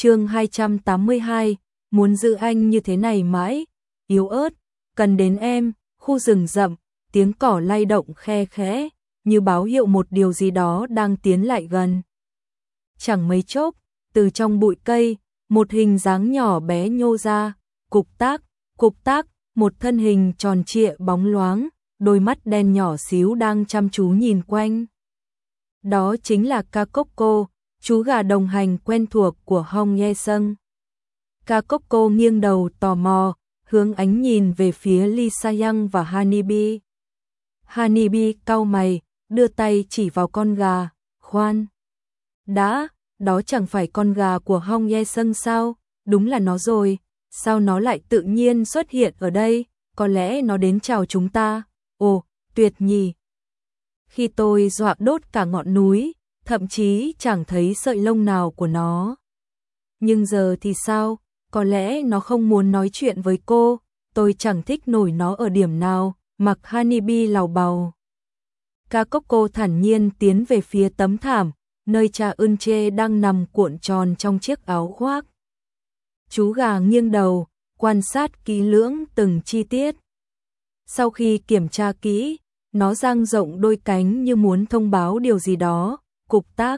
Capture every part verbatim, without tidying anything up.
Chương hai trăm tám mươi hai, muốn giữ anh như thế này mãi, yếu ớt, cần đến em, khu rừng rậm, tiếng cỏ lay động khe khẽ, như báo hiệu một điều gì đó đang tiến lại gần. Chẳng mấy chốc, từ trong bụi cây, một hình dáng nhỏ bé nhô ra, cục tác, cục tác, một thân hình tròn trịa bóng loáng, đôi mắt đen nhỏ xíu đang chăm chú nhìn quanh. Đó chính là Kakoko, chú gà đồng hành quen thuộc của Hong Ye-seung. Kakoko nghiêng đầu tò mò, hướng ánh nhìn về phía Lee Sa-young và Hanibi. Hanibi cau mày, đưa tay chỉ vào con gà, khoan. Đã, đó chẳng phải con gà của Hong Ye-seung sao? Đúng là nó rồi, sao nó lại tự nhiên xuất hiện ở đây? Có lẽ nó đến chào chúng ta. Ồ, tuyệt nhỉ. Khi tôi dọa đốt cả ngọn núi, thậm chí chẳng thấy sợi lông nào của nó. Nhưng giờ thì sao? Có lẽ nó không muốn nói chuyện với cô, tôi chẳng thích nổi nó ở điểm nào, mặc Hanibi lào bào. Kakoko thản nhiên tiến về phía tấm thảm, nơi cha Eunche đang nằm cuộn tròn trong chiếc áo khoác. Chú gà nghiêng đầu, quan sát kỹ lưỡng từng chi tiết. Sau khi kiểm tra kỹ, nó dang rộng đôi cánh như muốn thông báo điều gì đó. Cục tác.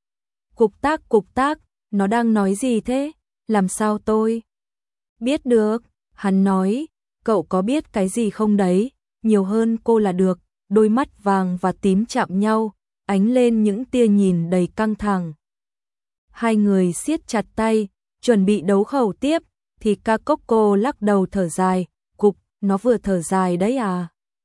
Cục tác cục tác, nó đang nói gì thế? Làm sao tôi biết được? Hắn nói, cậu có biết cái gì không đấy? Nhiều hơn cô là được. Đôi mắt vàng và tím chạm nhau, ánh lên những tia nhìn đầy căng thẳng. Hai người siết chặt tay, chuẩn bị đấu khẩu tiếp, thì Kakoko lắc đầu thở dài. Cục, nó vừa thở dài đấy à?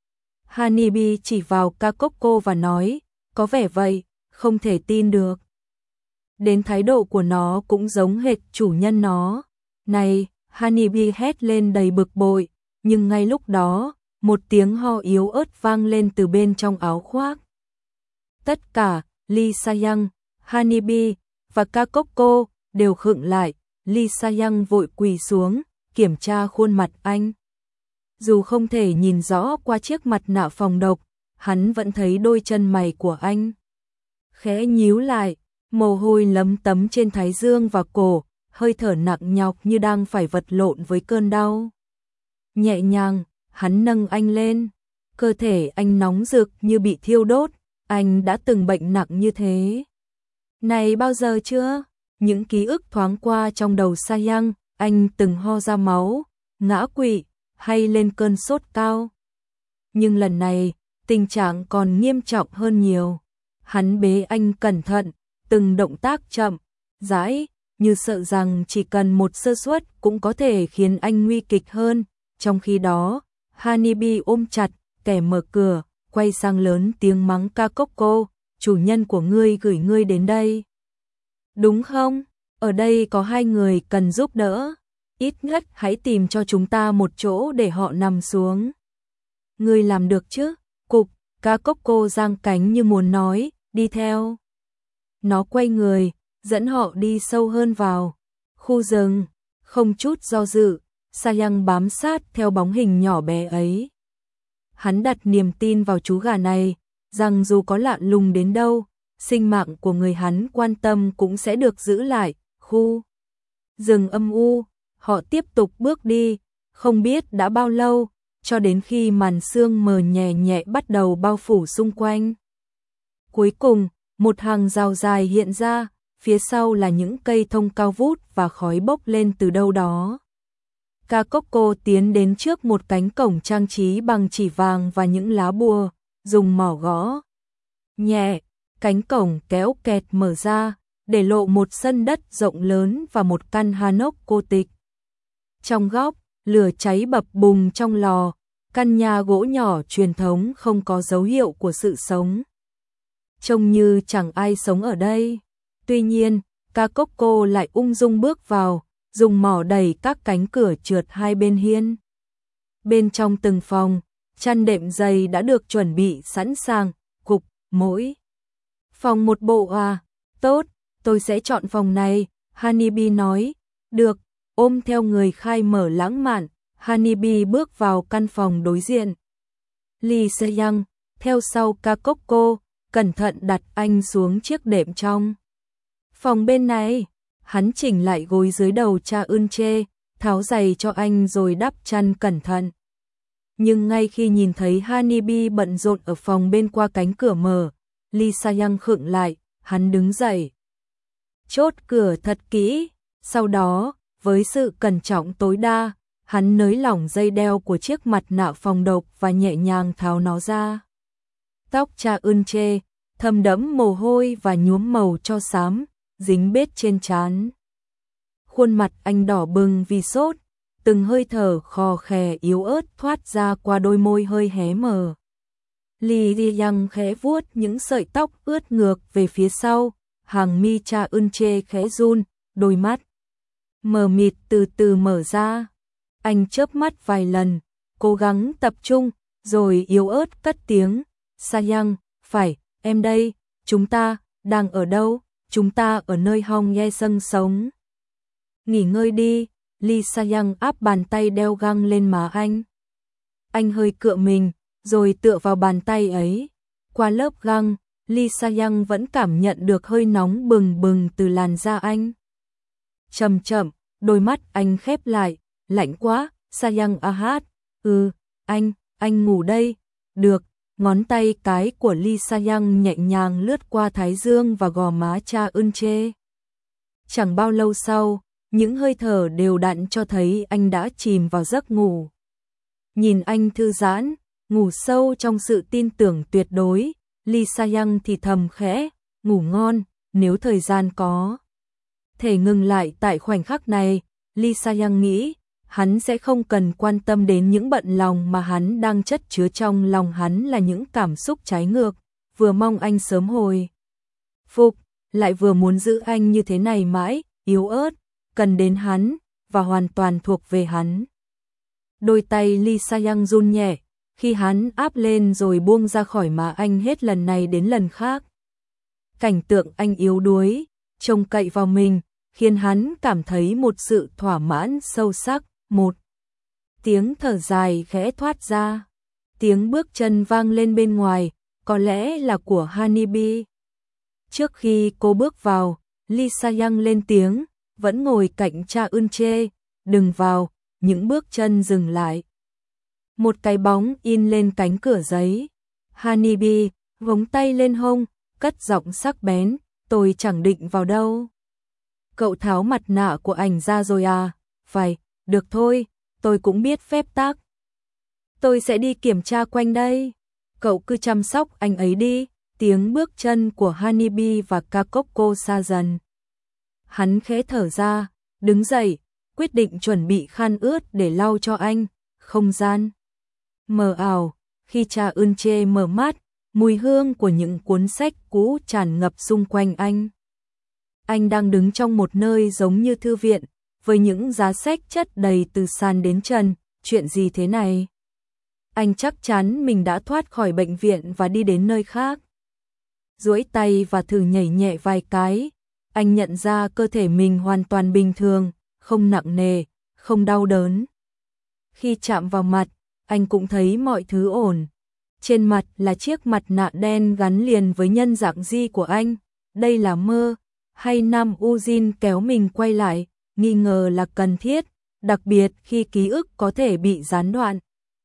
Hanibi chỉ vào Kakoko và nói, có vẻ vậy, không thể tin được. Đến thái độ của nó cũng giống hệt chủ nhân nó. Này, Hanibi hét lên đầy bực bội, nhưng ngay lúc đó, một tiếng ho yếu ớt vang lên từ bên trong áo khoác. Tất cả, Lee Sa-young, Hanibi và Kakoko đều khựng lại. Lee Sa-young vội quỳ xuống, kiểm tra khuôn mặt anh. Dù không thể nhìn rõ qua chiếc mặt nạ phòng độc, hắn vẫn thấy đôi chân mày của anh khẽ nhíu lại, mồ hôi lấm tấm trên thái dương và cổ, hơi thở nặng nhọc như đang phải vật lộn với cơn đau. Nhẹ nhàng, hắn nâng anh lên, cơ thể anh nóng rực như bị thiêu đốt, anh đã từng bệnh nặng như thế này bao giờ chưa? Những ký ức thoáng qua trong đầu Sa-young, anh từng ho ra máu, ngã quỵ, hay lên cơn sốt cao. Nhưng lần này, tình trạng còn nghiêm trọng hơn nhiều. Hắn bế anh cẩn thận, từng động tác chậm, rãi, như sợ rằng chỉ cần một sơ suất cũng có thể khiến anh nguy kịch hơn. Trong khi đó, Hanibi ôm chặt, kẻ mở cửa, quay sang lớn tiếng mắng Kakoko, chủ nhân của ngươi gửi ngươi đến đây. Đúng không? Ở đây có hai người cần giúp đỡ. Ít nhất hãy tìm cho chúng ta một chỗ để họ nằm xuống. Ngươi làm được chứ? Cục, Kakoko giang cánh như muốn nói, đi theo. Nó quay người, dẫn họ đi sâu hơn vào khu rừng, không chút do dự, Sa-young bám sát theo bóng hình nhỏ bé ấy. Hắn đặt niềm tin vào chú gà này, rằng dù có lạ lùng đến đâu, sinh mạng của người hắn quan tâm cũng sẽ được giữ lại. Khu rừng âm u, họ tiếp tục bước đi, không biết đã bao lâu, cho đến khi màn sương mờ nhẹ nhẹ bắt đầu bao phủ xung quanh. Cuối cùng, một hàng rào dài hiện ra, phía sau là những cây thông cao vút và khói bốc lên từ đâu đó. Kakoko tiến đến trước một cánh cổng trang trí bằng chỉ vàng và những lá bùa, dùng mỏ gõ nhẹ, cánh cổng kéo kẹt mở ra, để lộ một sân đất rộng lớn và một căn hanok cô tịch. Trong góc, lửa cháy bập bùng trong lò, căn nhà gỗ nhỏ truyền thống không có dấu hiệu của sự sống. Trông như chẳng ai sống ở đây. Tuy nhiên, Kakoko lại ung dung bước vào, dùng mỏ đẩy các cánh cửa trượt hai bên hiên. Bên trong từng phòng, chăn đệm dày đã được chuẩn bị sẵn sàng, cục, mỗi phòng một bộ à? Tốt, tôi sẽ chọn phòng này, Hanibi nói. Được, ôm theo người khai mở lãng mạn, Hanibi bước vào căn phòng đối diện. Lee Se-young, theo sau Kakoko, cẩn thận đặt anh xuống chiếc đệm trong phòng bên này. hắn chỉnh lại gối dưới đầu Cha Eun Chê, tháo giày cho anh rồi đắp chăn cẩn thận. Nhưng ngay khi nhìn thấy Hanibi bận rộn ở phòng bên qua cánh cửa mở, Lee Sa-young khựng lại, hắn đứng dậy. Chốt cửa thật kỹ, sau đó, với sự cẩn trọng tối đa, hắn nới lỏng dây đeo của chiếc mặt nạ phòng độc và nhẹ nhàng tháo nó ra. Tóc Cha Eun Chê, thấm đẫm mồ hôi và nhuốm màu tro xám, dính bết trên trán. Khuôn mặt anh đỏ bừng vì sốt, từng hơi thở khò khè yếu ớt thoát ra qua đôi môi hơi hé mở. Lee Ji-young khẽ vuốt những sợi tóc ướt ngược về phía sau, hàng mi Cha Eun Chê khẽ run, đôi mắt mờ mịt từ từ mở ra. Anh chớp mắt vài lần, cố gắng tập trung, rồi yếu ớt cất tiếng, Sa-young, phải, em đây, chúng ta, đang ở đâu? Chúng ta ở nơi Hong Ye Sung sống. Nghỉ ngơi đi, Lee Sa-young áp bàn tay đeo găng lên má anh. Anh hơi cựa mình, rồi tựa vào bàn tay ấy. Qua lớp găng, Lee Sa-young vẫn cảm nhận được hơi nóng bừng bừng từ làn da anh. Chậm chậm, đôi mắt anh khép lại, lạnh quá, Sa-young a hát, ừ, anh, anh ngủ đây, được. Ngón tay cái của Lee Sa-young nhẹ nhàng lướt qua thái dương và gò má Cha Eun Chê. Chẳng bao lâu sau, những hơi thở đều đặn cho thấy anh đã chìm vào giấc ngủ. Nhìn anh thư giãn, ngủ sâu trong sự tin tưởng tuyệt đối, Lee Sa-young thì thầm khẽ, ngủ ngon, nếu thời gian có thể ngừng lại tại khoảnh khắc này, Lee Sa-young nghĩ, hắn sẽ không cần quan tâm đến những bận lòng mà hắn đang chất chứa trong lòng hắn là những cảm xúc trái ngược, vừa mong anh sớm hồi phục, lại vừa muốn giữ anh như thế này mãi, yếu ớt, cần đến hắn, và hoàn toàn thuộc về hắn. Đôi tay Lee Sa-young run nhẹ, khi hắn áp lên rồi buông ra khỏi má anh hết lần này đến lần khác. Cảnh tượng anh yếu đuối, trông cậy vào mình, khiến hắn cảm thấy một sự thỏa mãn sâu sắc. Một tiếng thở dài khẽ thoát ra, tiếng bước chân vang lên bên ngoài, có lẽ là của Hanibi. Trước khi cô bước vào, Lee Sa-young lên tiếng, vẫn ngồi cạnh Cha Eun Chê, đừng vào, những bước chân dừng lại. Một cái bóng in lên cánh cửa giấy. Hanibi vống tay lên hông, cất giọng sắc bén, tôi chẳng định vào đâu. Cậu tháo mặt nạ của ảnh ra rồi à? Phải, được thôi, tôi cũng biết phép tắc. Tôi sẽ đi kiểm tra quanh đây. Cậu cứ chăm sóc anh ấy đi. Tiếng bước chân của Hanibi và Kakoko xa dần. Hắn khẽ thở ra, đứng dậy, quyết định chuẩn bị khăn ướt để lau cho anh. Không gian mờ ảo, khi Cha Eun Chê mở mắt, mùi hương của những cuốn sách cũ tràn ngập xung quanh anh. Anh đang đứng trong một nơi giống như thư viện, với những giá sách chất đầy từ sàn đến trần. Chuyện gì thế này? Anh chắc chắn mình đã thoát khỏi bệnh viện và đi đến nơi khác. Duỗi tay và thử nhảy nhẹ vài cái, anh nhận ra cơ thể mình hoàn toàn bình thường, không nặng nề, không đau đớn. Khi chạm vào mặt, anh cũng thấy mọi thứ ổn. Trên mặt là chiếc mặt nạ đen gắn liền với nhân dạng Di của anh. Đây là mơ, hay Nam Ujin kéo mình quay lại, nghi ngờ là cần thiết, đặc biệt khi ký ức có thể bị gián đoạn.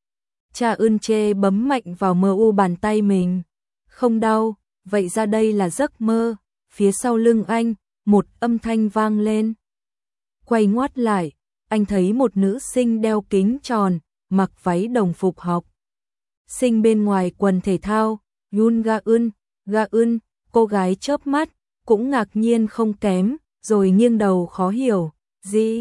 Cha Eun Chê bấm mạnh vào mờ u bàn tay mình. Không đau, vậy ra đây là giấc mơ. Phía sau lưng anh, một âm thanh vang lên. Quay ngoắt lại, anh thấy một nữ sinh đeo kính tròn, mặc váy đồng phục học sinh bên ngoài quần thể thao. Yoon Ga-eun, Ga-eun, cô gái chớp mắt, cũng ngạc nhiên không kém, rồi nghiêng đầu khó hiểu. Di,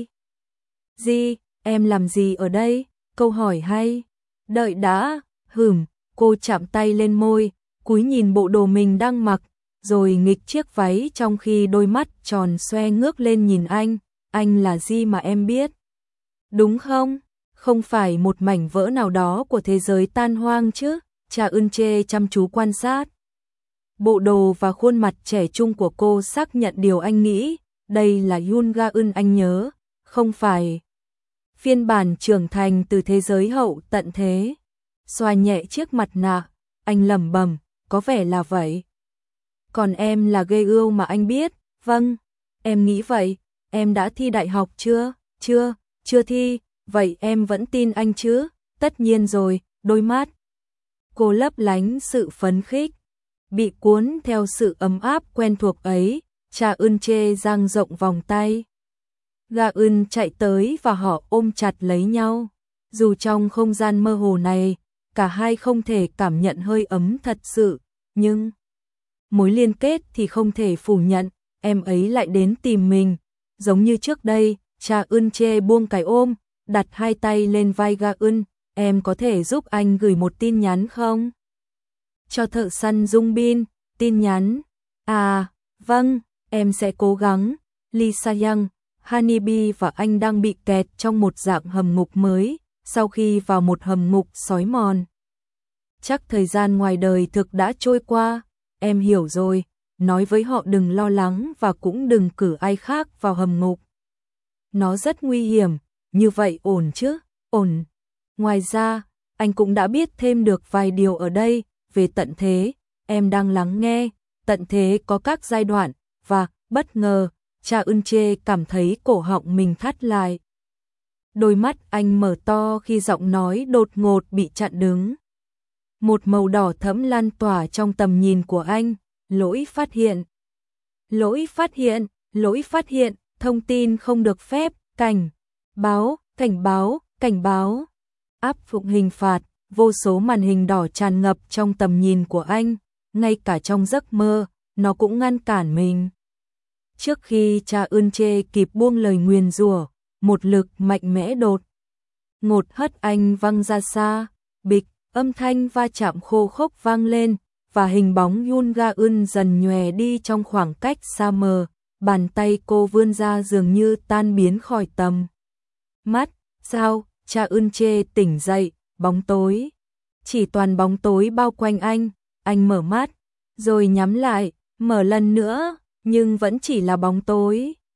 Di, em làm gì ở đây? Câu hỏi hay. Đợi đã, hửm, cô chạm tay lên môi, cúi nhìn bộ đồ mình đang mặc, rồi nghịch chiếc váy trong khi đôi mắt tròn xoe ngước lên nhìn anh. Anh là Di mà em biết, đúng không? Không phải một mảnh vỡ nào đó của thế giới tan hoang chứ? Cha Eun Chê chăm chú quan sát bộ đồ và khuôn mặt trẻ trung của cô, xác nhận điều anh nghĩ. Đây là Yoon Ga-eun anh nhớ, không phải phiên bản trưởng thành từ thế giới hậu tận thế. Xoa nhẹ chiếc mặt nạ, anh lẩm bẩm, có vẻ là vậy. Còn em là gây ưu mà anh biết. Vâng, em nghĩ vậy. em đã thi đại học chưa? Chưa, chưa thi, vậy em vẫn tin anh chứ? Tất nhiên rồi, đôi mắt cô lấp lánh sự phấn khích, bị cuốn theo sự ấm áp quen thuộc ấy, Cha Eun Chê dang rộng vòng tay. Ga Eun chạy tới và họ ôm chặt lấy nhau. Dù trong không gian mơ hồ này, cả hai không thể cảm nhận hơi ấm thật sự, nhưng mối liên kết thì không thể phủ nhận, em ấy lại đến tìm mình. Giống như trước đây, Cha Eun Chê buông cái ôm, đặt hai tay lên vai Ga Eun, em có thể giúp anh gửi một tin nhắn không? Cho thợ săn Dung Bin, tin nhắn. À, vâng, em sẽ cố gắng. Lee Sa-young, Honeybee và anh đang bị kẹt trong một dạng hầm ngục mới, sau khi vào một hầm ngục sói mòn. Chắc thời gian ngoài đời thực đã trôi qua, em hiểu rồi, nói với họ đừng lo lắng và cũng đừng cử ai khác vào hầm ngục. Nó rất nguy hiểm, như vậy ổn chứ? Ổn. Ngoài ra, anh cũng đã biết thêm được vài điều ở đây, về tận thế, em đang lắng nghe, tận thế có các giai đoạn, và, bất ngờ, Cha Eun Chê cảm thấy cổ họng mình thắt lại. Đôi mắt anh mở to khi giọng nói đột ngột bị chặn đứng. Một màu đỏ thẫm lan tỏa trong tầm nhìn của anh, lỗi phát hiện. Lỗi phát hiện, lỗi phát hiện, thông tin không được phép, cảnh báo, cảnh báo, cảnh báo. Áp dụng hình phạt, vô số màn hình đỏ tràn ngập trong tầm nhìn của anh, ngay cả trong giấc mơ, nó cũng ngăn cản mình. Trước khi Cha Eun Chê kịp buông lời nguyền rủa, một lực mạnh mẽ đột ngột hất anh văng ra xa, bịch, âm thanh va chạm khô khốc vang lên, và hình bóng Yoon Ga Eun dần nhòe đi trong khoảng cách xa mờ, bàn tay cô vươn ra dường như tan biến khỏi tầm mắt. Sao? Cha Eun Chê tỉnh dậy, bóng tối. Chỉ toàn bóng tối bao quanh anh, anh mở mắt, rồi nhắm lại, mở lần nữa, nhưng vẫn chỉ là bóng tối.